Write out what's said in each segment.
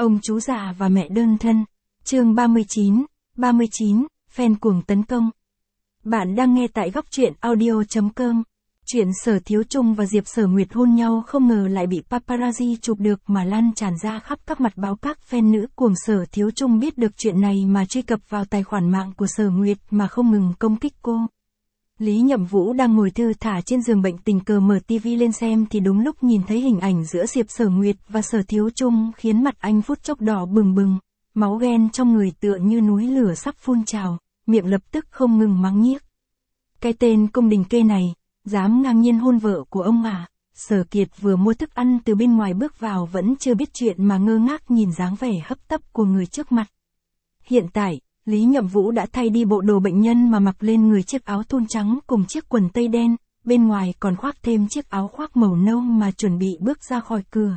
Ông chú già và mẹ đơn thân. Chương 39, fan cuồng tấn công. Bạn đang nghe tại góc truyện audio.com. Chuyện Sở Thiếu Trung và Diệp Sở Nguyệt hôn nhau không ngờ lại bị paparazzi chụp được mà lan tràn ra khắp các mặt báo. Các fan nữ cuồng Sở Thiếu Trung biết được chuyện này mà truy cập vào tài khoản mạng của Sở Nguyệt mà không ngừng công kích cô. Lý Nhậm Vũ đang ngồi thư thả trên giường bệnh tình cờ mở TV lên xem thì đúng lúc nhìn thấy hình ảnh giữa Diệp Sở Nguyệt và Sở Thiếu Trung khiến mặt anh phút chốc đỏ bừng bừng, máu ghen trong người tựa như núi lửa sắp phun trào, miệng lập tức không ngừng mắng nhiếc. Cái tên cung đình kê này, dám ngang nhiên hôn vợ của ông à? Sở Kiệt vừa mua thức ăn từ bên ngoài bước vào vẫn chưa biết chuyện mà ngơ ngác nhìn dáng vẻ hấp tấp của người trước mặt. Hiện tại, Lý Nhậm Vũ đã thay đi bộ đồ bệnh nhân mà mặc lên người chiếc áo thun trắng cùng chiếc quần tây đen, bên ngoài còn khoác thêm chiếc áo khoác màu nâu mà chuẩn bị bước ra khỏi cửa.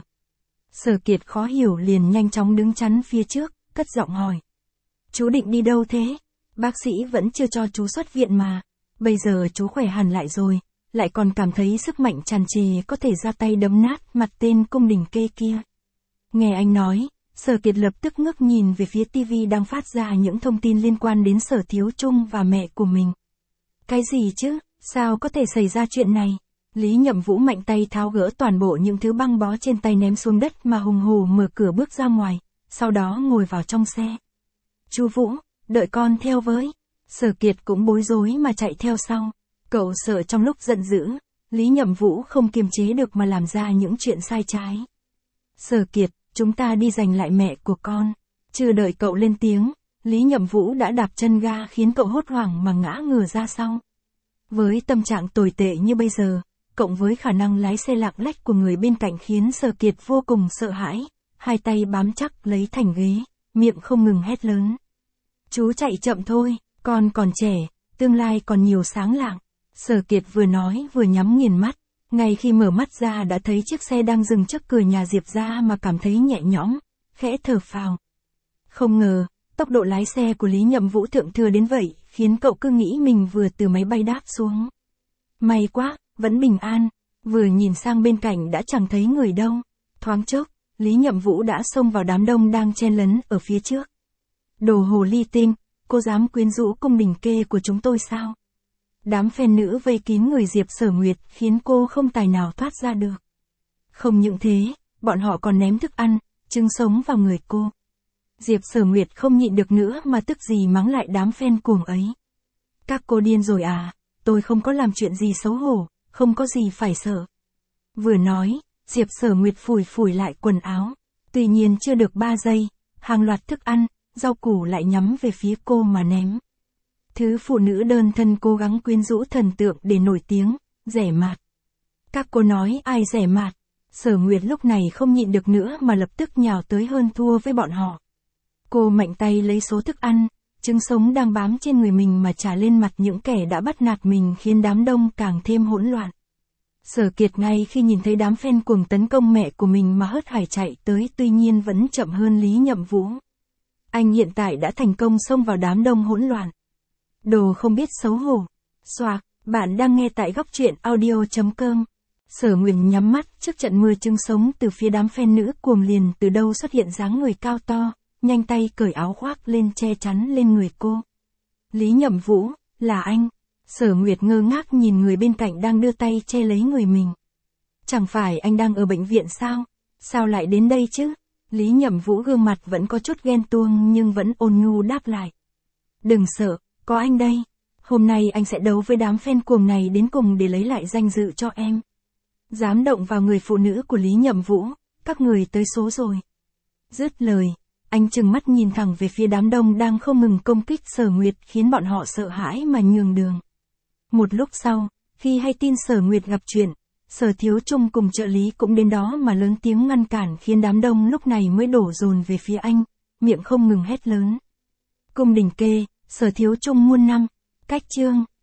Sở Kiệt khó hiểu liền nhanh chóng đứng chắn phía trước, cất giọng hỏi. Chú định đi đâu thế? Bác sĩ vẫn chưa cho chú xuất viện mà. Bây giờ chú khỏe hẳn lại rồi, lại còn cảm thấy sức mạnh tràn trề có thể ra tay đấm nát mặt tên cung đình kê kia. Nghe anh nói, Sở Kiệt lập tức ngước nhìn về phía TV đang phát ra những thông tin liên quan đến Sở Thiếu Trung và mẹ của mình. Cái gì chứ? Sao có thể xảy ra chuyện này? Lý Nhậm Vũ mạnh tay tháo gỡ toàn bộ những thứ băng bó trên tay ném xuống đất mà hùng hổ mở cửa bước ra ngoài, sau đó ngồi vào trong xe. Chú Vũ, đợi con theo với. Sở Kiệt cũng bối rối mà chạy theo sau. Cậu sợ trong lúc giận dữ, Lý Nhậm Vũ không kiềm chế được mà làm ra những chuyện sai trái. Sở Kiệt, chúng ta đi giành lại mẹ của con. Chưa đợi cậu lên tiếng, Lý Nhậm Vũ đã đạp chân ga khiến cậu hốt hoảng mà ngã ngửa ra sau. Với tâm trạng tồi tệ như bây giờ, cộng với khả năng lái xe lạng lách của người bên cạnh khiến Sở Kiệt vô cùng sợ hãi, hai tay bám chắc lấy thành ghế, miệng không ngừng hét lớn. Chú chạy chậm thôi, con còn trẻ, tương lai còn nhiều sáng lạng. Sở Kiệt vừa nói vừa nhắm nghiền mắt, ngay khi mở mắt ra đã thấy chiếc xe đang dừng trước cửa nhà Diệp ra mà cảm thấy nhẹ nhõm, khẽ thở phào. Không ngờ, tốc độ lái xe của Lý Nhậm Vũ thượng thừa đến vậy, khiến cậu cứ nghĩ mình vừa từ máy bay đáp xuống. May quá, vẫn bình an, vừa nhìn sang bên cạnh đã chẳng thấy người đâu. Thoáng chốc, Lý Nhậm Vũ đã xông vào đám đông đang chen lấn ở phía trước. Đồ hồ ly tinh, cô dám quyến rũ cung đình kê của chúng tôi sao? Đám fan nữ vây kín người Diệp Sở Nguyệt khiến cô không tài nào thoát ra được. Không những thế, bọn họ còn ném thức ăn, trứng sống vào người cô. Diệp Sở Nguyệt không nhịn được nữa mà tức gì mắng lại đám fan cuồng ấy. Các cô điên rồi à, tôi không có làm chuyện gì xấu hổ, không có gì phải sợ. Vừa nói, Diệp Sở Nguyệt phủi phủi lại quần áo. Tuy nhiên chưa được 3 giây, hàng loạt thức ăn, rau củ lại nhắm về phía cô mà ném. Thứ phụ nữ đơn thân cố gắng quyến rũ thần tượng để nổi tiếng, rẻ mạt. Các cô nói ai rẻ mạt? Sở Nguyệt lúc này không nhịn được nữa mà lập tức nhào tới hơn thua với bọn họ. Cô mạnh tay lấy số thức ăn, trứng sống đang bám trên người mình mà trả lên mặt những kẻ đã bắt nạt mình khiến đám đông càng thêm hỗn loạn. Sở Kiệt ngay khi nhìn thấy đám fan cuồng tấn công mẹ của mình mà hớt hải chạy tới tuy nhiên vẫn chậm hơn Lý Nhậm Vũ. Anh hiện tại đã thành công xông vào đám đông hỗn loạn. Đồ không biết xấu hổ. Xoạc, bạn đang nghe tại góc truyện audio.com. Sở Nguyệt nhắm mắt trước trận mưa trứng sống từ phía đám fan nữ cuồng liền từ đâu xuất hiện dáng người cao to, nhanh tay cởi áo khoác lên che chắn lên người cô. Lý Nhậm Vũ, là anh. Sở Nguyệt ngơ ngác nhìn người bên cạnh đang đưa tay che lấy người mình. Chẳng phải anh đang ở bệnh viện sao? Sao lại đến đây chứ? Lý Nhậm Vũ gương mặt vẫn có chút ghen tuông nhưng vẫn ôn nhu đáp lại. Đừng sợ, có anh đây. Hôm nay anh sẽ đấu với đám fan cuồng này đến cùng để lấy lại danh dự cho em. Dám động vào người phụ nữ của Lý Nhậm Vũ, các người tới số rồi. Dứt lời, anh trừng mắt nhìn thẳng về phía đám đông đang không ngừng công kích Sở Nguyệt khiến bọn họ sợ hãi mà nhường đường. Một lúc sau, khi hay tin Sở Nguyệt gặp chuyện, Sở Thiếu Trung cùng trợ lý cũng đến đó mà lớn tiếng ngăn cản khiến đám đông lúc này mới đổ dồn về phía anh, miệng không ngừng hét lớn. Cung đình kê, Sở Thiếu Trung muôn năm, cách chương.